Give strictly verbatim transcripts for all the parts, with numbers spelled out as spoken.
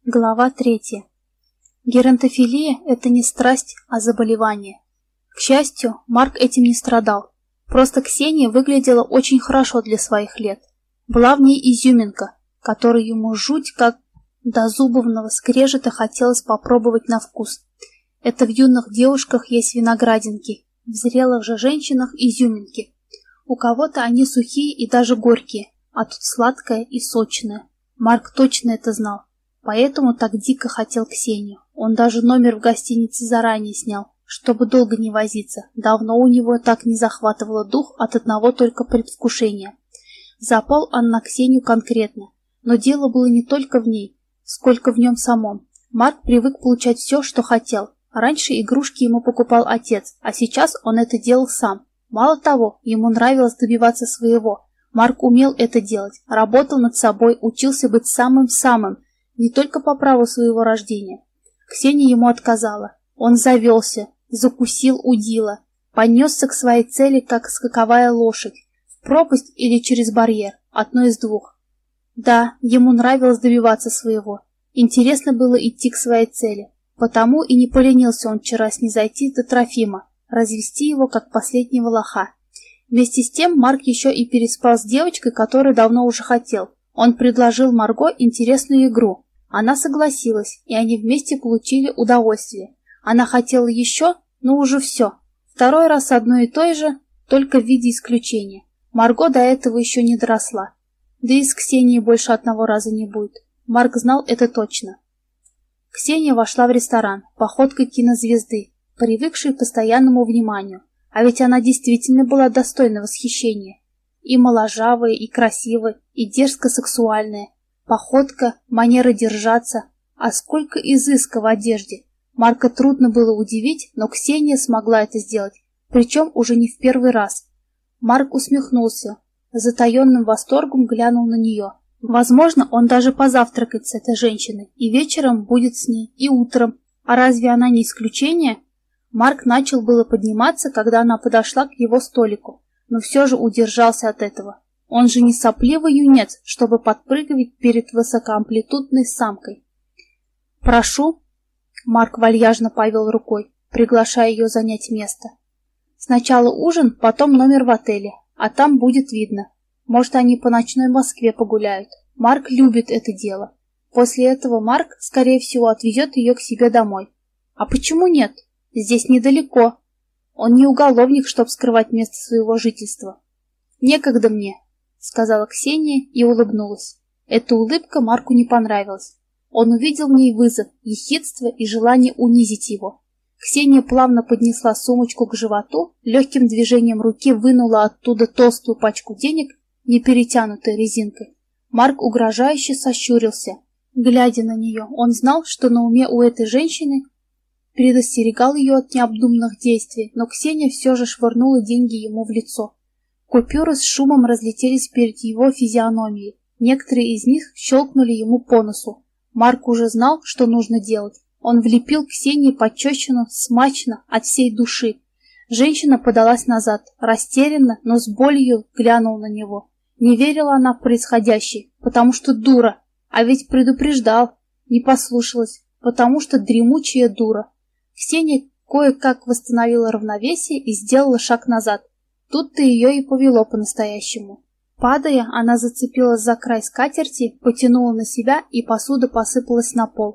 Глава третья. Геронтофилия – это не страсть, а заболевание. К счастью, Марк этим не страдал. Просто Ксения выглядела очень хорошо для своих лет. Была в ней изюминка, которую ему жуть как до зубовного скрежета хотелось попробовать на вкус. Это в юных девушках есть виноградинки, в зрелых же женщинах изюминки. У кого-то они сухие и даже горькие, а тут сладкое и сочное. Марк точно это знал. Поэтому так дико хотел Ксению. Он даже номер в гостинице заранее снял, чтобы долго не возиться. Давно у него так не захватывало дух от одного только предвкушения. Запал он на Ксению конкретно, но дело было не только в ней, сколько в нем самом. Марк привык получать все, что хотел. Раньше игрушки ему покупал отец, а сейчас он это делал сам. Мало того, ему нравилось добиваться своего. Марк умел это делать, работал над собой, учился быть самым-самым, не только по праву своего рождения. Ксения ему отказала. Он завелся, закусил удила, понесся к своей цели, как скаковая лошадь, в пропасть или через барьер, одно из двух. Да, ему нравилось добиваться своего. Интересно было идти к своей цели. Потому и не поленился он вчера снизойти до Трофима, развести его, как последнего лоха. Вместе с тем Марк еще и переспал с девочкой, которую давно уже хотел. Он предложил Марго интересную игру. Она согласилась, и они вместе получили удовольствие. Она хотела еще, но уже все. Второй раз одно и то же, только в виде исключения. Марго до этого еще не доросла. Да и с Ксенией больше одного раза не будет. Марк знал это точно. Ксения вошла в ресторан, походкой кинозвезды, привыкшей к постоянному вниманию. А ведь она действительно была достойна восхищения. И моложавая, и красивая, и дерзко-сексуальная. Походка, манера держаться, а сколько изыска в одежде. Марка трудно было удивить, но Ксения смогла это сделать, причем уже не в первый раз. Марк усмехнулся, с затаенным восторгом глянул на нее. Возможно, он даже позавтракает с этой женщиной, и вечером будет с ней, и утром. А разве она не исключение? Марк начал было подниматься, когда она подошла к его столику, но все же удержался от этого. Он же не сопливый юнец, чтобы подпрыгивать перед высокоамплитудной самкой. «Прошу», — Марк вальяжно повел рукой, приглашая ее занять место. «Сначала ужин, потом номер в отеле, а там будет видно. Может, они по ночной Москве погуляют. Марк любит это дело. После этого Марк, скорее всего, отвезет ее к себе домой. А почему нет? Здесь недалеко. Он не уголовник, чтоб скрывать место своего жительства. Некогда мне», — сказала Ксения и улыбнулась. Эта улыбка Марку не понравилась. Он увидел в ней вызов, ехидство и желание унизить его. Ксения плавно поднесла сумочку к животу, легким движением руки вынула оттуда толстую пачку денег, не перетянутой резинкой. Марк угрожающе сощурился. Глядя на нее, он знал, что на уме у этой женщины, предостерегал ее от необдуманных действий, но Ксения все же швырнула деньги ему в лицо. Купюры с шумом разлетелись перед его физиономией. Некоторые из них щелкнули ему по носу. Марк уже знал, что нужно делать. Он влепил Ксении пощечину смачно, от всей души. Женщина подалась назад, растерянно, но с болью глянула на него. Не верила она в происходящее, потому что дура, а ведь предупреждал. Не послушалась, потому что дремучая дура. Ксения кое-как восстановила равновесие и сделала шаг назад. Тут-то ее и повело по-настоящему. Падая, она зацепилась за край скатерти, потянула на себя, и посуда посыпалась на пол.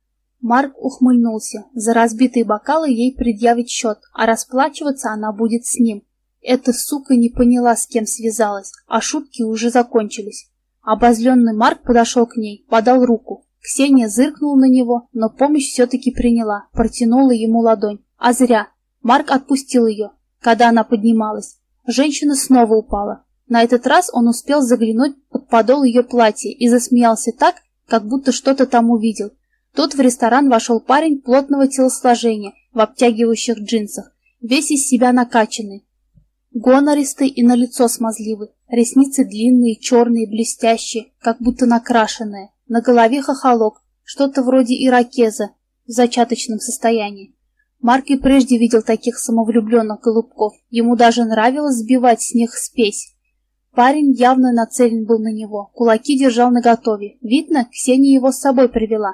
Марк ухмыльнулся. За разбитые бокалы ей предъявить счет, а расплачиваться она будет с ним. Эта сука не поняла, с кем связалась, а шутки уже закончились. Обозленный Марк подошел к ней, подал руку. Ксения зыркнула на него, но помощь все-таки приняла, протянула ему ладонь. А зря. Марк отпустил ее, когда она поднималась. Женщина снова упала. На этот раз он успел заглянуть под подол ее платья и засмеялся так, как будто что-то там увидел. Тут в ресторан вошел парень плотного телосложения в обтягивающих джинсах, весь из себя накачанный. Гонористый и на лицо смазливый, ресницы длинные, черные, блестящие, как будто накрашенные. На голове хохолок, что-то вроде ирокеза в зачаточном состоянии. Марк и прежде видел таких самовлюбленных голубков, ему даже нравилось сбивать с них спесь. Парень явно нацелен был на него, кулаки держал наготове. Видно, Ксения его с собой привела.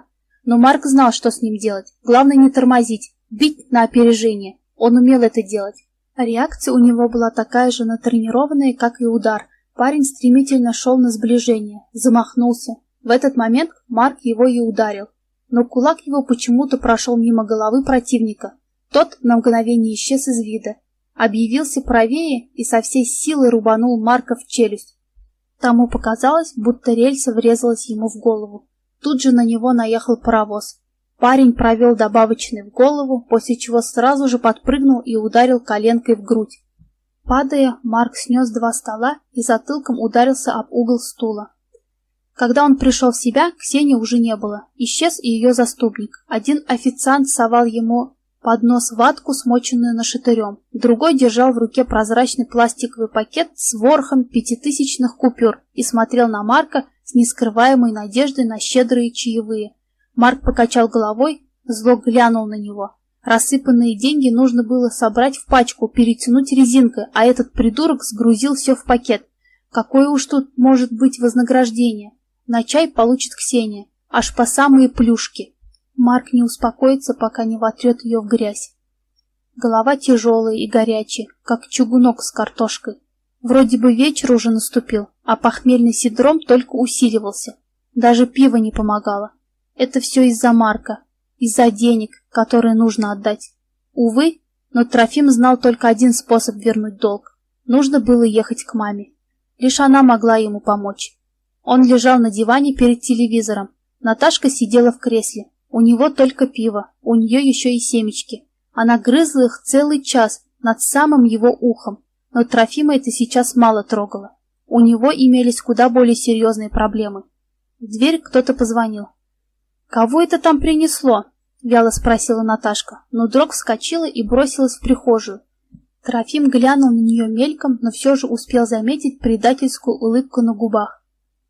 Но Марк знал, что с ним делать. Главное не тормозить, бить на опережение. Он умел это делать. Реакция у него была такая же натренированная, как и удар. Парень стремительно шел на сближение, замахнулся. В этот момент Марк его и ударил. Но кулак его почему-то прошел мимо головы противника. Тот на мгновение исчез из вида. Объявился правее и со всей силы рубанул Марка в челюсть. Тому показалось, будто рельса врезалась ему в голову. Тут же на него наехал паровоз. Парень провел добавочный в голову, после чего сразу же подпрыгнул и ударил коленкой в грудь. Падая, Марк снес два стола и затылком ударился об угол стула. Когда он пришел в себя, Ксении уже не было. Исчез и ее заступник. Один официант совал ему под нос ватку, смоченную нашатырем. Другой держал в руке прозрачный пластиковый пакет с ворохом пятитысячных купюр и смотрел на Марка с нескрываемой надеждой на щедрые чаевые. Марк покачал головой, зло глянул на него. Рассыпанные деньги нужно было собрать в пачку, перетянуть резинкой, а этот придурок сгрузил все в пакет. Какое уж тут может быть вознаграждение? На чай получит Ксения, аж по самые плюшки. Марк не успокоится, пока не вотрет ее в грязь. Голова тяжелая и горячая, как чугунок с картошкой. Вроде бы вечер уже наступил, а похмельный синдром только усиливался. Даже пиво не помогало. Это все из-за Марка, из-за денег, которые нужно отдать. Увы, но Трофим знал только один способ вернуть долг. Нужно было ехать к маме. Лишь она могла ему помочь. Он лежал на диване перед телевизором. Наташка сидела в кресле. У него только пиво, у нее еще и семечки. Она грызла их целый час над самым его ухом, но Трофима это сейчас мало трогало. У него имелись куда более серьезные проблемы. В дверь кто-то позвонил. «Кого это там принесло?» — вяло спросила Наташка, но вдруг вскочила и бросилась в прихожую. Трофим глянул на нее мельком, но все же успел заметить предательскую улыбку на губах.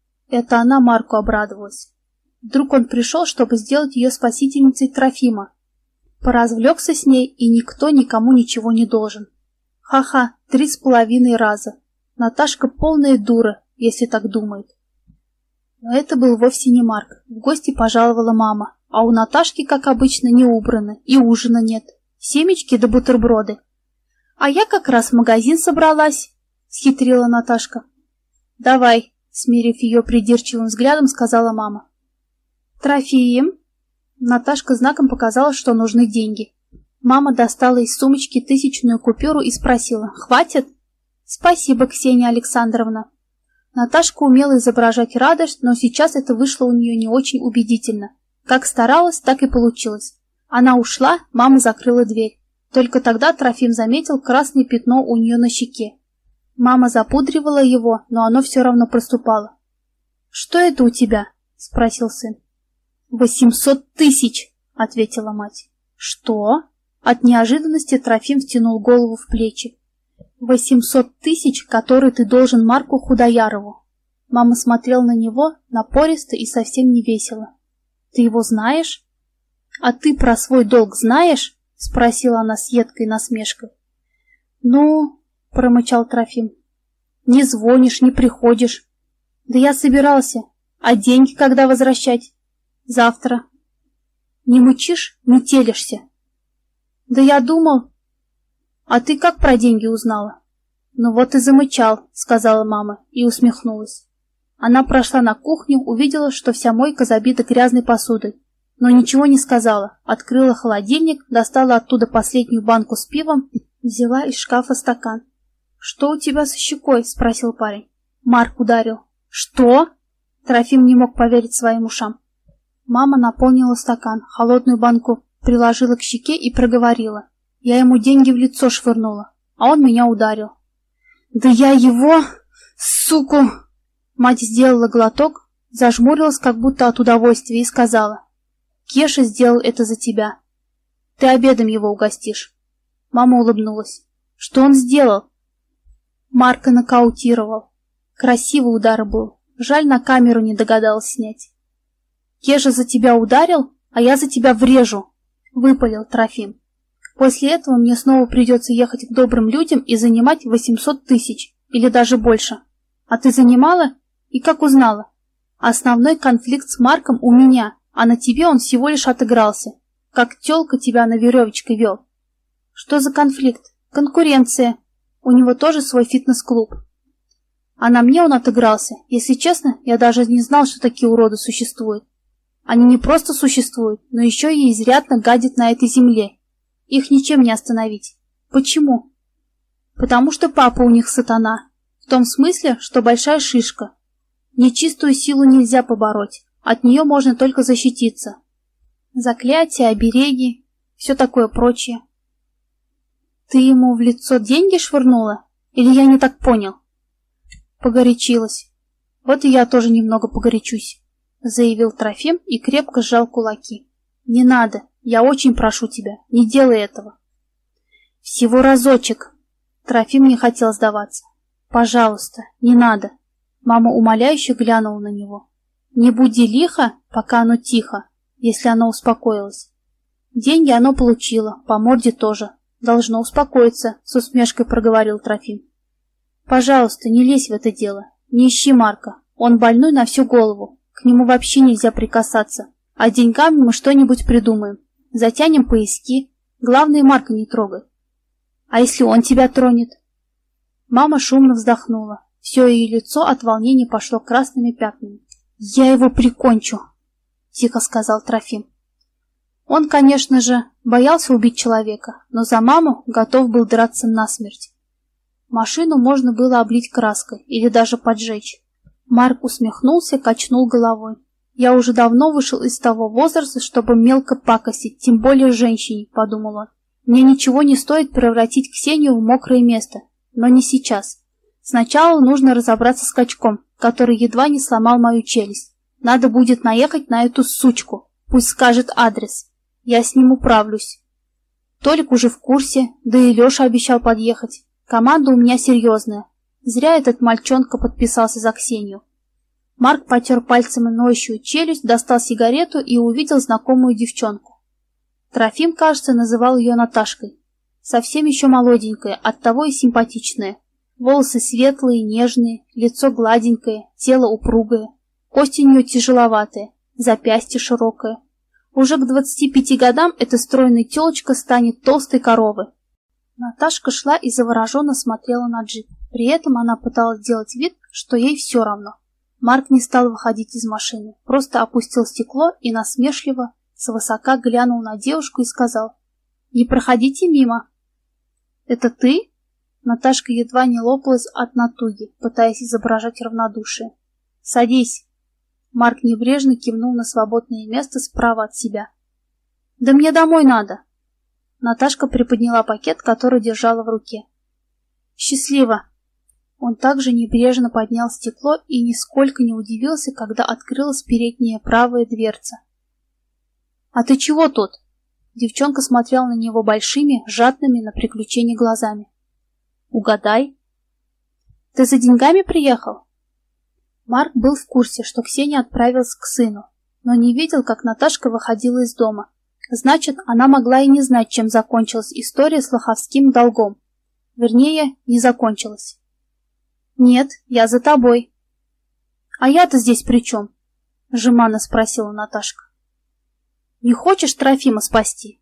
Это она Марку обрадовалась. Вдруг он пришел, чтобы сделать ее спасительницей Трофима. Поразвлекся с ней, и никто никому ничего не должен. Ха-ха, три с половиной раза. Наташка полная дура, если так думает. Но это был вовсе не Марк. В гости пожаловала мама, а у Наташки, как обычно, не убрано, и ужина нет. Семечки да бутерброды. А я как раз в магазин собралась, схитрила Наташка. Давай, смирив ее придирчивым взглядом, сказала мама. Трофим. Наташка знаком показала, что нужны деньги. Мама достала из сумочки тысячную купюру и спросила: «Хватит?» «Спасибо, Ксения Александровна». Наташка умела изображать радость, но сейчас это вышло у нее не очень убедительно. Как старалась, так и получилось. Она ушла, мама закрыла дверь. Только тогда Трофим заметил красное пятно у нее на щеке. Мама запудривала его, но оно все равно проступало. «Что это у тебя?» — спросил сын. «Восемьсот тысяч!» — ответила мать. «Что?» От неожиданности Трофим втянул голову в плечи. «Восемьсот тысяч, которые ты должен Марку Худоярову». Мама смотрела на него напористо и совсем не весело. «Ты его знаешь?» «А ты про свой долг знаешь?» — спросила она с едкой насмешкой. «Ну...» — промычал Трофим. «Не звонишь, не приходишь». «Да я собирался. А деньги когда возвращать?» «Завтра». «Не мычишь, не телишься». «Да я думал...» «А ты как про деньги узнала?» «Ну вот и замычал», — сказала мама и усмехнулась. Она прошла на кухню, увидела, что вся мойка забита грязной посудой, но ничего не сказала. Открыла холодильник, достала оттуда последнюю банку с пивом, взяла из шкафа стакан. «Что у тебя со щекой?» — спросил парень. «Марк ударил». «Что?» Трофим не мог поверить своим ушам. Мама наполнила стакан, холодную банку приложила к щеке и проговорила. «Я ему деньги в лицо швырнула, а он меня ударил». «Да я его... суку!» Мать сделала глоток, зажмурилась как будто от удовольствия и сказала. «Кеша сделал это за тебя. Ты обедом его угостишь». Мама улыбнулась. «Что он сделал?» Марка нокаутировал. Красивый удар был. Жаль, на камеру не догадалась снять. «Кеша за тебя ударил, а я за тебя врежу», — выпалил Трофим. «После этого мне снова придется ехать к добрым людям и занимать восемьсот тысяч, или даже больше. А ты занимала? И как узнала? Основной конфликт с Марком у меня, А на тебе он всего лишь отыгрался, как тёлка тебя на веревочке вел. Что за конфликт? Конкуренция. У него тоже свой фитнес-клуб. А на мне он отыгрался. Если честно, я даже не знал, что такие уроды существуют. Они не просто существуют, но еще и изрядно гадят на этой земле. Их ничем не остановить. Почему? Потому что папа у них сатана. В том смысле, что большая шишка. Нечистую силу нельзя побороть. От нее можно только защититься. Заклятия, обереги, все такое прочее. Ты ему в лицо деньги швырнула? Или я не так понял? Погорячилась. Вот и я тоже немного погорячусь, заявил Трофим и крепко сжал кулаки. Не надо, я очень прошу тебя, не делай этого. Всего разочек. Трофим не хотел сдаваться. Пожалуйста, не надо. Мама умоляюще глянула на него. Не буди лихо, пока оно тихо, если оно успокоилось. Деньги оно получило, по морде тоже. Должно успокоиться, с усмешкой проговорил Трофим. Пожалуйста, не лезь в это дело. Не ищи Марка. Он больной на всю голову. К нему вообще нельзя прикасаться. А деньгами мы что-нибудь придумаем. Затянем пояски. Главное, Марка не трогай. А если он тебя тронет? Мама шумно вздохнула. Все ее лицо от волнения пошло красными пятнами. Я его прикончу, тихо сказал Трофим. Он, конечно же, боялся убить человека, но за маму готов был драться насмерть. Машину можно было облить краской или даже поджечь. Марк усмехнулся, качнул головой. Я уже давно вышел из того возраста, чтобы мелко пакостить, тем более женщине, подумал он. Мне ничего не стоит превратить Ксению в мокрое место, но не сейчас. Сначала нужно разобраться с качком, который едва не сломал мою челюсть. Надо будет наехать на эту сучку, пусть скажет адрес. Я с ним управлюсь. Толик уже в курсе, да и Леша обещал подъехать. Команда у меня серьезная. Зря этот мальчонка подписался за Ксению. Марк потер пальцем ноющую челюсть, достал сигарету и увидел знакомую девчонку. Трофим, кажется, называл ее Наташкой. Совсем еще молоденькая, оттого и симпатичная. Волосы светлые, нежные, лицо гладенькое, тело упругое. Кость у нее тяжеловатая, запястье широкое. Уже к двадцати пяти годам эта стройная тёлочка станет толстой коровой. Наташка шла и завороженно смотрела на джип. При этом она пыталась сделать вид, что ей все равно. Марк не стал выходить из машины, просто опустил стекло и насмешливо, свысока глянул на девушку и сказал: «Не проходите мимо». «Это ты?» Наташка едва не лопалась от натуги, пытаясь изображать равнодушие. «Садись». Марк небрежно кивнул на свободное место справа от себя. «Да мне домой надо». Наташка приподняла пакет, который держала в руке. «Счастливо!» Он также небрежно поднял стекло и нисколько не удивился, когда открылась передняя правая дверца. «А ты чего тут?» Девчонка смотрела на него большими, жадными на приключения глазами. «Угадай». «Ты за деньгами приехал?» Марк был в курсе, что Ксения отправилась к сыну, но не видел, как Наташка выходила из дома. Значит, она могла и не знать, чем закончилась история с лоховским долгом. Вернее, не закончилась. «Нет, я за тобой». «А я-то здесь при чем?» — жеманно спросила Наташка. «Не хочешь Трофима спасти?»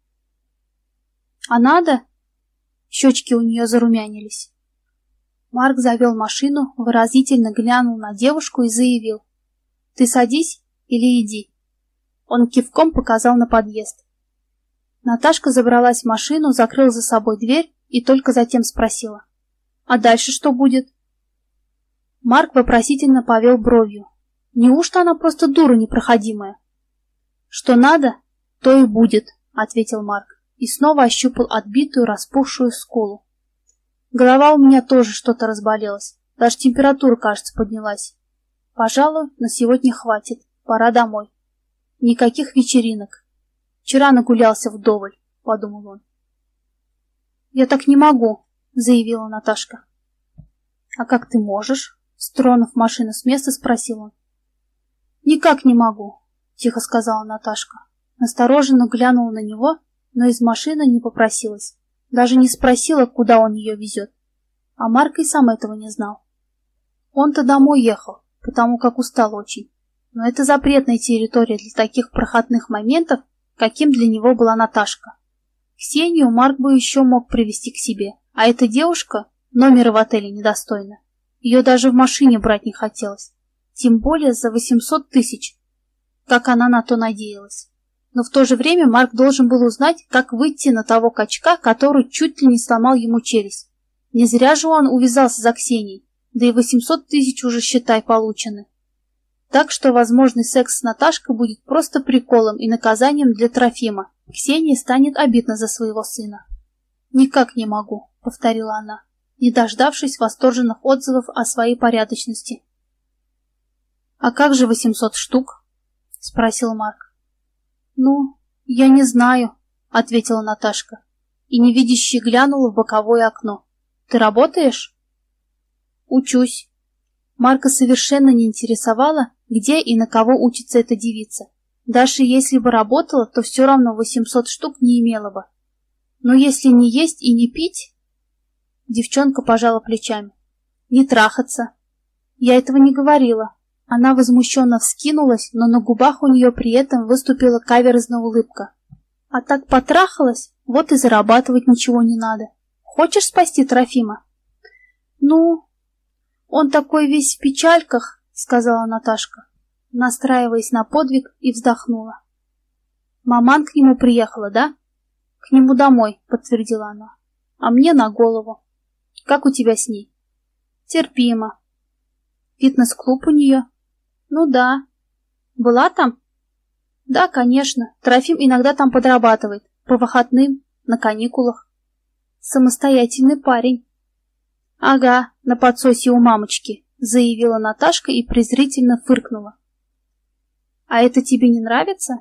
«А надо?» Щечки у нее зарумянились. Марк завел машину, выразительно глянул на девушку и заявил: «Ты садись или иди». Он кивком показал на подъезд. Наташка забралась в машину, закрыла за собой дверь и только затем спросила: «А дальше что будет?» Марк вопросительно повел бровью. Неужто она просто дура непроходимая? «Что надо, то и будет», — ответил Марк и снова ощупал отбитую, распухшую скулу. «Голова у меня тоже что-то разболелась, даже температура, кажется, поднялась. Пожалуй, на сегодня хватит, пора домой. Никаких вечеринок. Вчера нагулялся вдоволь», — подумал он. «Я так не могу», — заявила Наташка. «А как ты можешь?» — стронув машину с места, спросил он. «Никак не могу», — тихо сказала Наташка. Настороженно глянула на него, но из машины не попросилась. Даже не спросила, куда он ее везет. А Марк и сам этого не знал. Он-то домой ехал, потому как устал очень. Но это запретная территория для таких проходных моментов, каким для него была Наташка. Ксению Марк бы еще мог привести к себе, а эта девушка номера в отеле недостойна. Ее даже в машине брать не хотелось, тем более за восемьсот тысяч, как она на то надеялась. Но в то же время Марк должен был узнать, как выйти на того качка, который чуть ли не сломал ему челюсть. Не зря же он увязался за Ксенией, да и восемьсот тысяч уже, считай, получены. Так что возможный секс с Наташкой будет просто приколом и наказанием для Трофима. Ксении станет обидно за своего сына. «Никак не могу», — повторила она, не дождавшись восторженных отзывов о своей порядочности. «А как же восемьсот штук?» — спросил Марк. «Ну, я не знаю», — ответила Наташка, и невидяще глянула в боковое окно. «Ты работаешь?» «Учусь». Марка совершенно не интересовало, где и на кого учится эта девица. Даже если бы работала, то все равно восемьсот штук не имела бы. Но если не есть и не пить... Девчонка пожала плечами. Не трахаться. Я этого не говорила. Она возмущенно вскинулась, но на губах у нее при этом выступила каверзная улыбка. А так потрахалась, вот и зарабатывать ничего не надо. Хочешь спасти Трофима? Ну... «Он такой весь в печальках», — сказала Наташка, настраиваясь на подвиг, и вздохнула. «Маман к нему приехала, да?» «К нему домой», — подтвердила она. «А мне на голову. Как у тебя с ней?» «Терпимо». «Фитнес-клуб у нее?» «Ну да». «Была там?» «Да, конечно. Трофим иногда там подрабатывает. По выходным, на каникулах». «Самостоятельный парень». «Ага, на подсосе у мамочки», — заявила Наташка и презрительно фыркнула. «А это тебе не нравится?»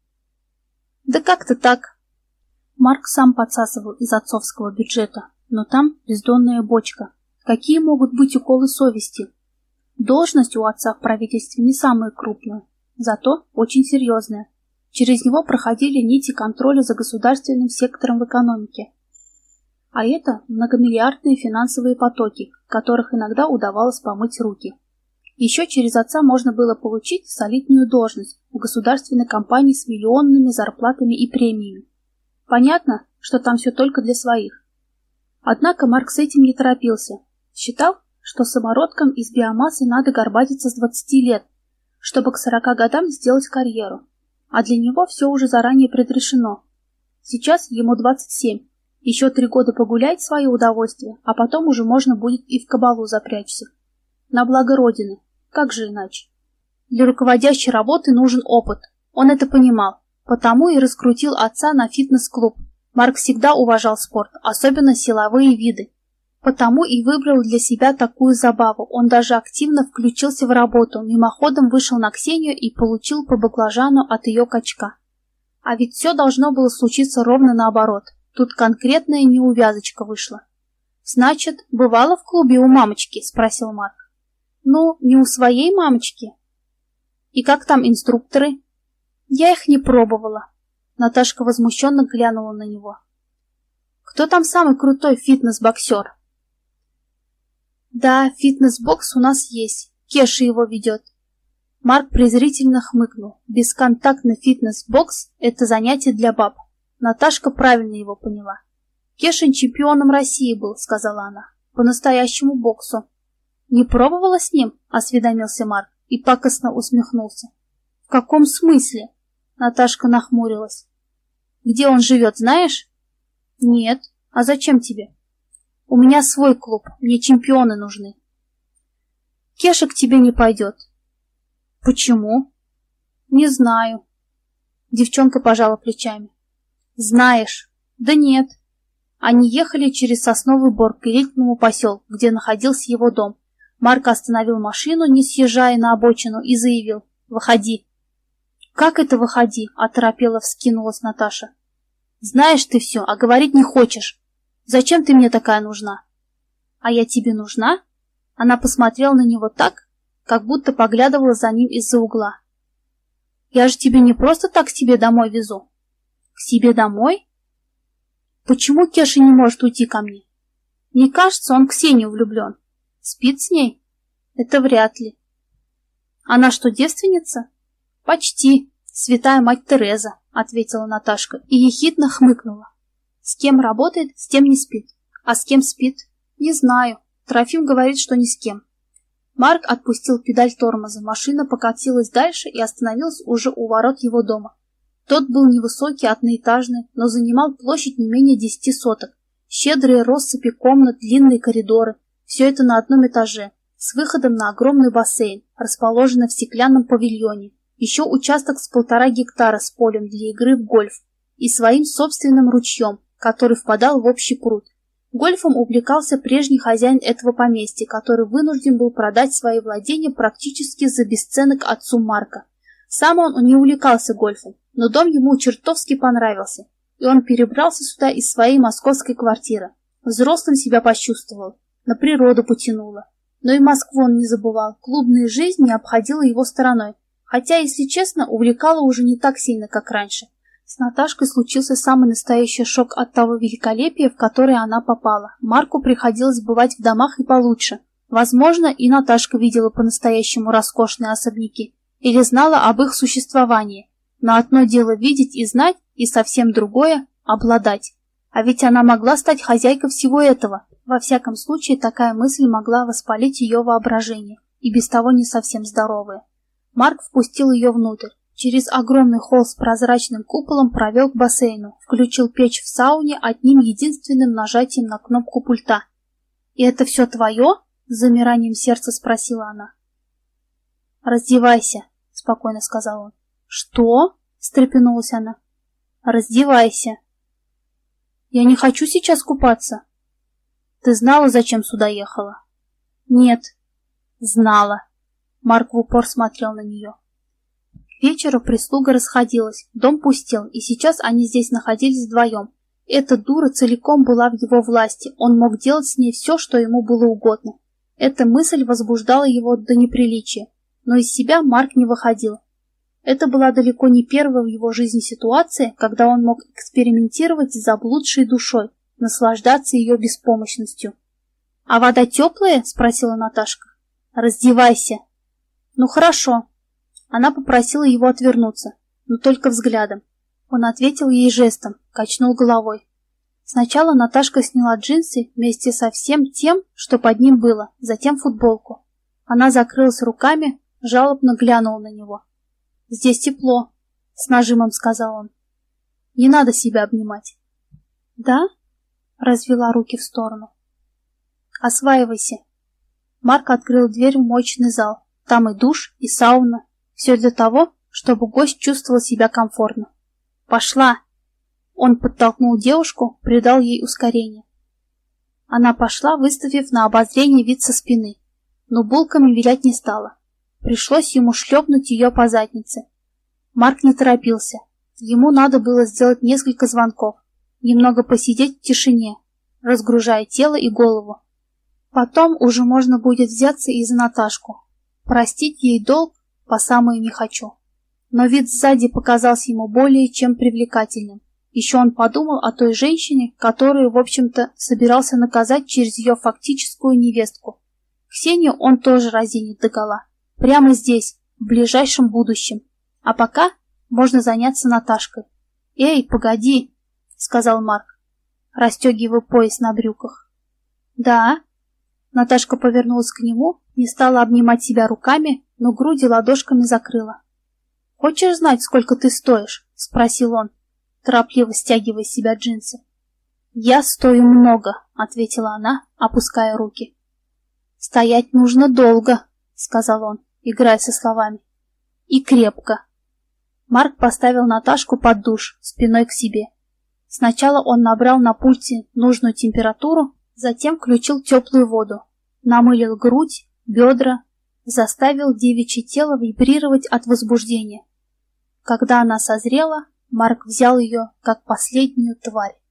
«Да как-то так». Марк сам подсасывал из отцовского бюджета, но там бездонная бочка. Какие могут быть уколы совести? Должность у отца в правительстве не самая крупная, зато очень серьезная. Через него проходили нити контроля за государственным сектором в экономике. А это многомиллиардные финансовые потоки, которых иногда удавалось помыть руки. Еще через отца можно было получить солидную должность в государственной компании с миллионными зарплатами и премиями. Понятно, что там все только для своих. Однако Марк с этим не торопился. Считал, что самородкам из биомассы надо горбатиться с двадцати лет, чтобы к сорока годам сделать карьеру. А для него все уже заранее предрешено. Сейчас ему двадцать семь. Еще три года погулять в свое удовольствие, а потом уже можно будет и в кабалу запрячься. На благо Родины. Как же иначе? Для руководящей работы нужен опыт. Он это понимал. Потому и раскрутил отца на фитнес-клуб. Марк всегда уважал спорт, особенно силовые виды. Потому и выбрал для себя такую забаву. Он даже активно включился в работу, мимоходом вышел на Ксению и получил по баклажану от ее качка. А ведь все должно было случиться ровно наоборот. Тут конкретная неувязочка вышла. «Значит, бывала в клубе у мамочки?» — спросил Марк. «Ну, не у своей мамочки». «И как там инструкторы?» «Я их не пробовала». Наташка возмущенно глянула на него. «Кто там самый крутой фитнес-боксер?» «Да, фитнес-бокс у нас есть. Кеша его ведет». Марк презрительно хмыкнул. Бесконтактный фитнес-бокс — это занятие для баб. Наташка правильно его поняла. «Кешин чемпионом России был», — сказала она, — «по настоящему боксу». «Не пробовала с ним?» — осведомился Марк и пакостно усмехнулся. «В каком смысле?» — Наташка нахмурилась. «Где он живет, знаешь?» «Нет. А зачем тебе?» «У меня свой клуб, мне чемпионы нужны». «Кеша к тебе не пойдет». «Почему?» «Не знаю». Девчонка пожала плечами. «Знаешь?» «Да нет». Они ехали через Сосновый Бор к элитному поселку, где находился его дом. Марк остановил машину, не съезжая на обочину, и заявил: «Выходи». «Как это выходи?» — оторопела вскинулась Наташа. «Знаешь ты все, а говорить не хочешь. Зачем ты мне такая нужна?» «А я тебе нужна?» Она посмотрела на него так, как будто поглядывала за ним из-за угла. «Я же тебе не просто так к себе домой везу». «К себе домой?» «Почему Кеша не может уйти ко мне?» «Мне кажется, он в Ксению влюблен. Спит с ней?» «Это вряд ли». Она что, девственница? Почти, святая мать Тереза, ответила Наташка и ехидно хмыкнула. С кем работает, с тем не спит. А с кем спит? Не знаю. Трофим говорит, что ни с кем. Марк отпустил педаль тормоза, машина покатилась дальше и остановилась уже у ворот его дома. Тот был невысокий, одноэтажный, но занимал площадь не менее десяти соток. Щедрые россыпи комнат, длинные коридоры. Все это на одном этаже, с выходом на огромный бассейн, расположенный в стеклянном павильоне. Еще участок с полтора гектара с полем для игры в гольф и своим собственным ручьем, который впадал в общий пруд. Гольфом увлекался прежний хозяин этого поместья, который вынужден был продать свои владения практически за бесценок отцу Марка. Сам он не увлекался гольфом, но дом ему чертовски понравился, и он перебрался сюда из своей московской квартиры. Взрослым себя почувствовал, на природу потянуло. Но и Москву он не забывал, клубная жизнь не обходила его стороной, хотя, если честно, увлекала уже не так сильно, как раньше. С Наташкой случился самый настоящий шок от того великолепия, в которое она попала. Марку приходилось бывать в домах и получше. Возможно, и Наташка видела по-настоящему роскошные особняки или знала об их существовании. Но одно дело видеть и знать, и совсем другое — обладать. А ведь она могла стать хозяйкой всего этого. Во всяком случае, такая мысль могла воспалить ее воображение, и без того не совсем здоровое. Марк впустил ее внутрь. Через огромный холл с прозрачным куполом провел к бассейну, включил печь в сауне одним единственным нажатием на кнопку пульта. «И это все твое?» — с замиранием сердца спросила она. «Раздевайся», — спокойно сказал он. «Что?» — встрепенулась она. «Раздевайся». «Я не хочу сейчас купаться». «Ты знала, зачем сюда ехала?» «Нет». «Знала». Марк в упор смотрел на нее. К вечеру прислуга расходилась, дом пустел, и сейчас они здесь находились вдвоем. Эта дура целиком была в его власти, он мог делать с ней все, что ему было угодно. Эта мысль возбуждала его до неприличия, но из себя Марк не выходил. Это была далеко не первая в его жизни ситуация, когда он мог экспериментировать с заблудшей душой, наслаждаться ее беспомощностью. «А вода теплая?» — спросила Наташка. «Раздевайся». «Ну хорошо». Она попросила его отвернуться, но только взглядом. Он ответил ей жестом, качнул головой. Сначала Наташка сняла джинсы вместе со всем тем, что под ним было, затем футболку. Она закрылась руками, жалобно глянула на него. «Здесь тепло», — с нажимом сказал он. «Не надо себя обнимать». «Да?» — развела руки в сторону. «Осваивайся». Марк открыл дверь в моечный зал. Там и душ, и сауна. Все для того, чтобы гость чувствовал себя комфортно. «Пошла!» Он подтолкнул девушку, придал ей ускорение. Она пошла, выставив на обозрение вид со спины, но булками вилять не стала. Пришлось ему шлепнуть ее по заднице. Марк не торопился. Ему надо было сделать несколько звонков, немного посидеть в тишине, разгружая тело и голову. Потом уже можно будет взяться и за Наташку. Простить ей долг по самое не хочу. Но вид сзади показался ему более чем привлекательным. Еще он подумал о той женщине, которую, в общем-то, собирался наказать через ее фактическую невестку. Ксению он тоже разденет догола. Прямо здесь, в ближайшем будущем. А пока можно заняться Наташкой. «Эй, погоди», — сказал Марк, расстегивая пояс на брюках. «Да». Наташка повернулась к нему, не стала обнимать себя руками, но груди ладошками закрыла. «Хочешь знать, сколько ты стоишь?» — спросил он, торопливо стягивая с себя джинсы. «Я стою много», — ответила она, опуская руки. «Стоять нужно долго», — сказал он, играя со словами. «И крепко». Марк поставил Наташку под душ, спиной к себе. Сначала он набрал на пульте нужную температуру, затем включил теплую воду, намылил грудь, бедра, заставил девичье тело вибрировать от возбуждения. Когда она созрела, Марк взял ее как последнюю тварь.